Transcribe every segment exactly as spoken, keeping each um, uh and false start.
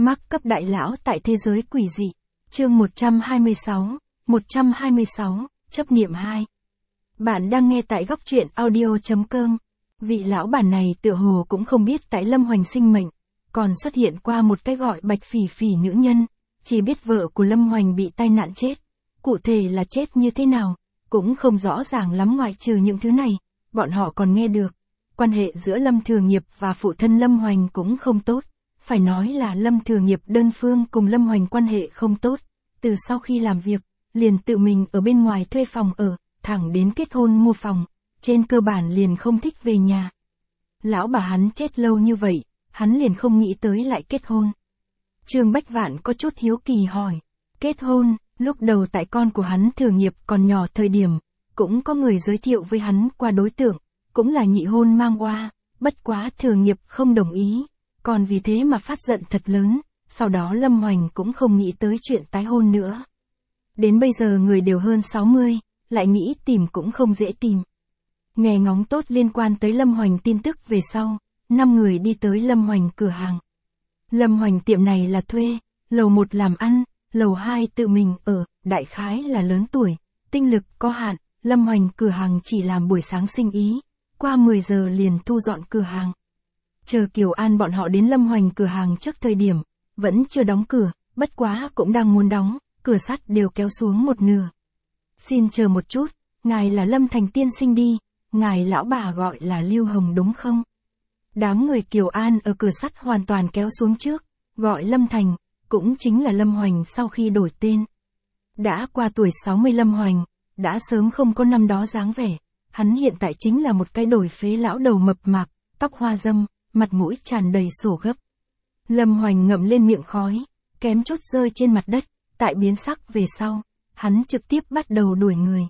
Mác cấp đại lão tại thế giới quỷ dị. Chương một trăm hai mươi sáu, một trăm hai mươi sáu, chấp niệm hai. Bạn đang nghe tại góc truyện audio chấm com. Vị lão bản này tựa hồ cũng không biết tại Lâm Hoành sinh mệnh, còn xuất hiện qua một cái gọi Bạch Phỉ Phỉ nữ nhân, chỉ biết vợ của Lâm Hoành bị tai nạn chết. Cụ thể là chết như thế nào, cũng không rõ ràng lắm, ngoại trừ những thứ này, bọn họ còn nghe được. Quan hệ giữa Lâm Thừa Nghiệp và phụ thân Lâm Hoành cũng không tốt. Phải nói là Lâm Thừa Nghiệp đơn phương cùng Lâm Hoành quan hệ không tốt. Từ sau khi làm việc, liền tự mình ở bên ngoài thuê phòng ở, thẳng đến kết hôn mua phòng. Trên cơ bản liền không thích về nhà. Lão bà hắn chết lâu như vậy, hắn liền không nghĩ tới lại kết hôn. Trương Bách Vạn có chút hiếu kỳ hỏi. Kết hôn, lúc đầu tại con của hắn Thừa Nghiệp còn nhỏ thời điểm, cũng có người giới thiệu với hắn qua đối tượng, cũng là nhị hôn mang qua, bất quá Thừa Nghiệp không đồng ý, còn vì thế mà phát giận thật lớn, sau đó Lâm Hoành cũng không nghĩ tới chuyện tái hôn nữa. Đến bây giờ người đều hơn sáu mươi, lại nghĩ tìm cũng không dễ tìm. Nghe ngóng tốt liên quan tới Lâm Hoành tin tức về sau, năm người đi tới Lâm Hoành cửa hàng. Lâm Hoành tiệm này là thuê, lầu một làm ăn, lầu hai tự mình ở, đại khái là lớn tuổi, tinh lực có hạn, Lâm Hoành cửa hàng chỉ làm buổi sáng sinh ý, qua mười giờ liền thu dọn cửa hàng. Chờ Kiều An bọn họ đến Lâm Hoành cửa hàng trước thời điểm, vẫn chưa đóng cửa, bất quá cũng đang muốn đóng, cửa sắt đều kéo xuống một nửa. Xin chờ một chút, ngài là Lâm Thành tiên sinh đi, ngài lão bà gọi là Lưu Hồng đúng không? Đám người Kiều An ở cửa sắt hoàn toàn kéo xuống trước, gọi Lâm Thành, cũng chính là Lâm Hoành sau khi đổi tên. Đã qua tuổi sáu mươi Lâm Hoành, đã sớm không có năm đó dáng vẻ, hắn hiện tại chính là một cái đổi phế lão đầu mập mạp, tóc hoa râm, mặt mũi tràn đầy sổ gấp. Lâm Hoành ngậm lên miệng khói, kém chút rơi trên mặt đất, tại biến sắc về sau, hắn trực tiếp bắt đầu đuổi người.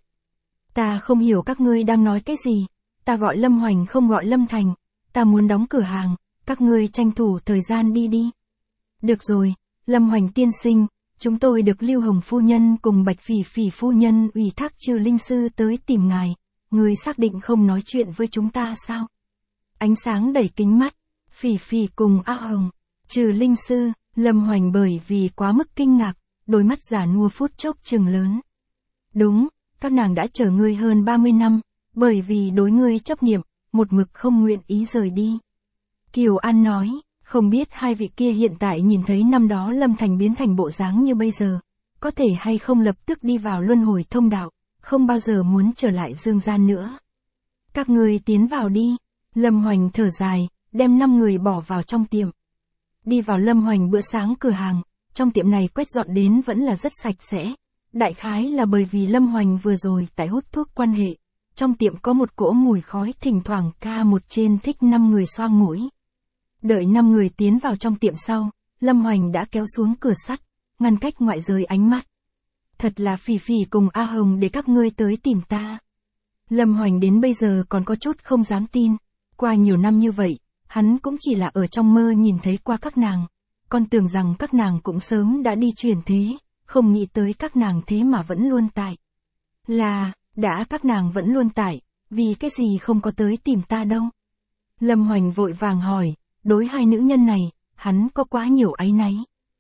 Ta không hiểu các ngươi đang nói cái gì, ta gọi Lâm Hoành không gọi Lâm Thành, ta muốn đóng cửa hàng, các ngươi tranh thủ thời gian đi đi. Được rồi, Lâm Hoành tiên sinh, chúng tôi được Lưu Hồng phu nhân cùng Bạch Phỉ Phỉ phu nhân ủy thác Trừ Linh sư tới tìm ngài, người xác định không nói chuyện với chúng ta sao? Ánh sáng đẩy kính mắt, Phỉ Phỉ cùng A Hồng, Trừ Linh sư, Lâm Hoành bởi vì quá mức kinh ngạc, đôi mắt già nua phút chốc trừng lớn. Đúng, các nàng đã chờ ngươi hơn ba mươi năm, bởi vì đối ngươi chấp niệm, một mực không nguyện ý rời đi. Kiều An nói, không biết hai vị kia hiện tại nhìn thấy năm đó Lâm Thành biến thành bộ dáng như bây giờ, có thể hay không lập tức đi vào luân hồi thông đạo, không bao giờ muốn trở lại dương gian nữa. Các ngươi tiến vào đi. Lâm Hoành thở dài, đem năm người bỏ vào trong tiệm. Đi vào Lâm Hoành bữa sáng cửa hàng, trong tiệm này quét dọn đến vẫn là rất sạch sẽ. Đại khái là bởi vì Lâm Hoành vừa rồi tại hút thuốc quan hệ. Trong tiệm có một cỗ mùi khói thỉnh thoảng ca một trên thích năm người xoang mũi. Đợi năm người tiến vào trong tiệm sau, Lâm Hoành đã kéo xuống cửa sắt, ngăn cách ngoại giới ánh mắt. Thật là Phỉ Phỉ cùng A Hồng để các ngươi tới tìm ta. Lâm Hoành đến bây giờ còn có chút không dám tin. Qua nhiều năm như vậy, hắn cũng chỉ là ở trong mơ nhìn thấy qua các nàng. Còn tưởng rằng các nàng cũng sớm đã đi chuyển thế, không nghĩ tới các nàng thế mà vẫn luôn tại. Là, đã các nàng vẫn luôn tại, vì cái gì không có tới tìm ta đâu. Lâm Hoành vội vàng hỏi, đối hai nữ nhân này, hắn có quá nhiều áy náy.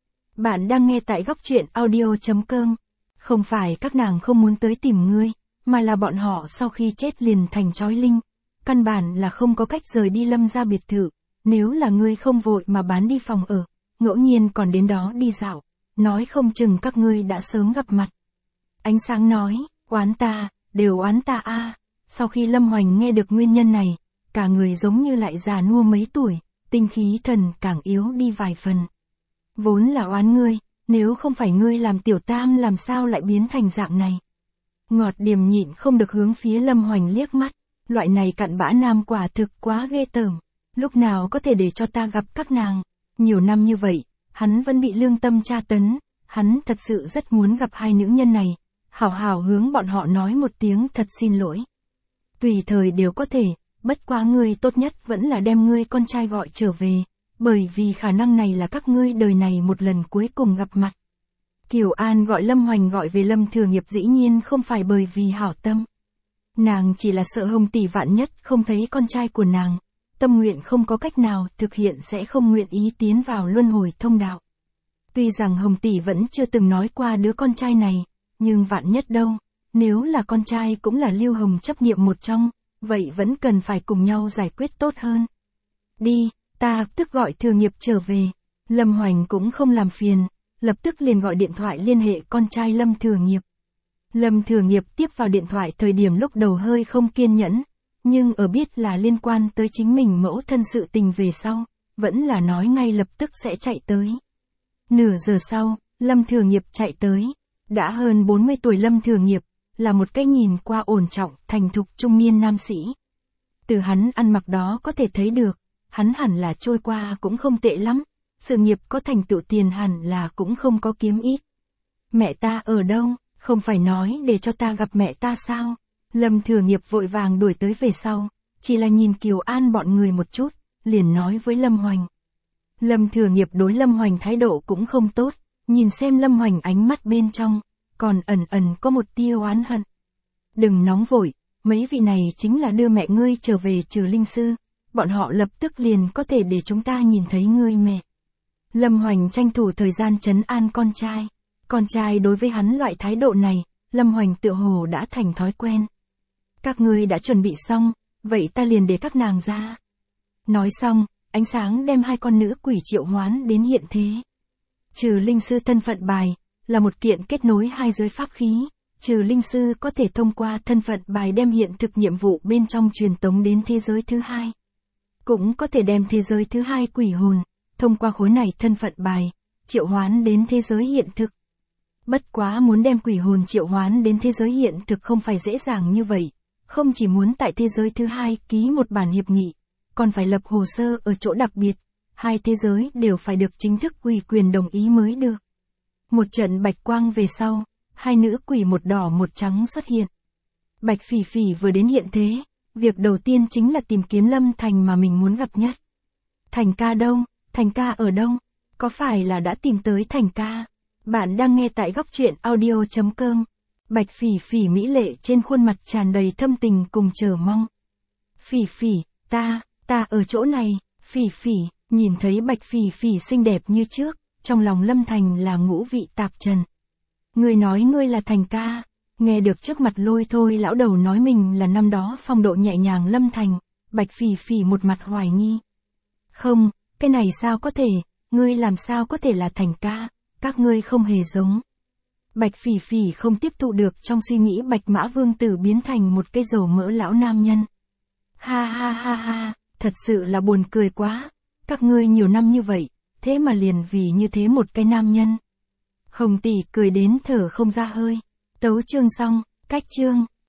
Bạn đang nghe tại góc truyện audio chấm com. Không phải các nàng không muốn tới tìm ngươi, mà là bọn họ sau khi chết liền thành trói linh. Căn bản là không có cách rời đi Lâm gia biệt thự, nếu là ngươi không vội mà bán đi phòng ở, ngẫu nhiên còn đến đó đi dạo, nói không chừng các ngươi đã sớm gặp mặt. Ánh sáng nói, oán ta, đều oán ta a. Sau khi Lâm Hoành nghe được nguyên nhân này, cả người giống như lại già nua mấy tuổi, tinh khí thần càng yếu đi vài phần. Vốn là oán ngươi, nếu không phải ngươi làm tiểu tam làm sao lại biến thành dạng này. Ngọt Điềm nhịn không được hướng phía Lâm Hoành liếc mắt. Loại này cặn bã nam quả thực quá ghê tởm, lúc nào có thể để cho ta gặp các nàng. Nhiều năm như vậy, hắn vẫn bị lương tâm tra tấn, hắn thật sự rất muốn gặp hai nữ nhân này, hảo hảo hướng bọn họ nói một tiếng thật xin lỗi. Tùy thời đều có thể, bất quá ngươi tốt nhất vẫn là đem ngươi con trai gọi trở về, bởi vì khả năng này là các ngươi đời này một lần cuối cùng gặp mặt. Kiều An gọi Lâm Hoành gọi về Lâm Thừa Nghiệp dĩ nhiên không phải bởi vì hảo tâm. Nàng chỉ là sợ Hồng tỷ vạn nhất không thấy con trai của nàng, tâm nguyện không có cách nào thực hiện sẽ không nguyện ý tiến vào luân hồi thông đạo. Tuy rằng Hồng Tỷ vẫn chưa từng nói qua đứa con trai này, nhưng vạn nhất đâu, nếu là con trai cũng là Lưu Hồng chấp niệm một trong, vậy vẫn cần phải cùng nhau giải quyết tốt hơn. Đi, ta tức gọi Thừa Nghiệp trở về. Lâm Hoành cũng không làm phiền, lập tức liền gọi điện thoại liên hệ con trai Lâm Thừa Nghiệp. Lâm Thừa Nghiệp tiếp vào điện thoại thời điểm lúc đầu hơi không kiên nhẫn, nhưng ở biết là liên quan tới chính mình mẫu thân sự tình về sau, vẫn là nói ngay lập tức sẽ chạy tới. Nửa giờ sau, Lâm Thừa Nghiệp chạy tới. Đã hơn bốn mươi tuổi Lâm Thừa Nghiệp, là một cái nhìn qua ổn trọng, thành thục trung niên nam sĩ. Từ hắn ăn mặc đó có thể thấy được, hắn hẳn là trôi qua cũng không tệ lắm, sự nghiệp có thành tựu tiền hẳn là cũng không có kiếm ít. Mẹ ta ở đâu, không phải nói để cho ta gặp mẹ ta sao? Lâm Thừa Nghiệp vội vàng đuổi tới về sau, chỉ là nhìn Kiều An bọn người một chút, liền nói với Lâm Hoành. Lâm Thừa Nghiệp đối Lâm Hoành thái độ cũng không tốt, nhìn xem Lâm Hoành ánh mắt bên trong, còn ẩn ẩn có một tia oán hận. Đừng nóng vội, mấy vị này chính là đưa mẹ ngươi trở về Trừ Linh Sư, bọn họ lập tức liền có thể để chúng ta nhìn thấy ngươi mẹ. Lâm Hoành tranh thủ thời gian trấn an con trai, con trai đối với hắn loại thái độ này, Lâm Hoành tựa hồ đã thành thói quen. Các ngươi đã chuẩn bị xong, vậy ta liền để các nàng ra. Nói xong, ánh sáng đem hai con nữ quỷ triệu hoán đến hiện thế. Trừ Linh Sư thân phận bài, là một kiện kết nối hai giới pháp khí, Trừ Linh Sư có thể thông qua thân phận bài đem hiện thực nhiệm vụ bên trong truyền tống đến thế giới thứ hai. Cũng có thể đem thế giới thứ hai quỷ hồn, thông qua khối này thân phận bài, triệu hoán đến thế giới hiện thực. Bất quá muốn đem quỷ hồn triệu hoán đến thế giới hiện thực không phải dễ dàng như vậy, không chỉ muốn tại thế giới thứ hai ký một bản hiệp nghị, còn phải lập hồ sơ ở chỗ đặc biệt, hai thế giới đều phải được chính thức ủy quyền đồng ý mới được. Một trận bạch quang về sau, hai nữ quỷ một đỏ một trắng xuất hiện. Bạch Phỉ Phỉ vừa đến hiện thế, việc đầu tiên chính là tìm kiếm Lâm Thành mà mình muốn gặp nhất. Thành ca đâu? Thành ca ở đâu? Có phải là đã tìm tới Thành ca? Bạn đang nghe tại góc truyện audio chấm com. Bạch Phỉ Phỉ mỹ lệ trên khuôn mặt tràn đầy thâm tình cùng chờ mong. Phỉ Phỉ, ta, ta ở chỗ này. Phỉ Phỉ, nhìn thấy Bạch Phỉ Phỉ xinh đẹp như trước, trong lòng Lâm Thành là ngũ vị tạp trần. Ngươi nói ngươi là Thành ca, nghe được trước mặt lôi thôi lão đầu nói mình là năm đó phong độ nhẹ nhàng Lâm Thành, Bạch Phỉ Phỉ một mặt hoài nghi. Không, cái này sao có thể, ngươi làm sao có thể là Thành ca, các ngươi không hề giống. Bạch Phỉ Phỉ không tiếp thụ được trong suy nghĩ Bạch Mã Vương Tử biến thành một cây dầu mỡ lão nam nhân. Ha ha ha ha, thật sự là buồn cười quá, các ngươi nhiều năm như vậy, thế mà liền vì như thế một cái nam nhân. Hồng Tỷ cười đến thở không ra hơi. Tấu chương xong, cách chương.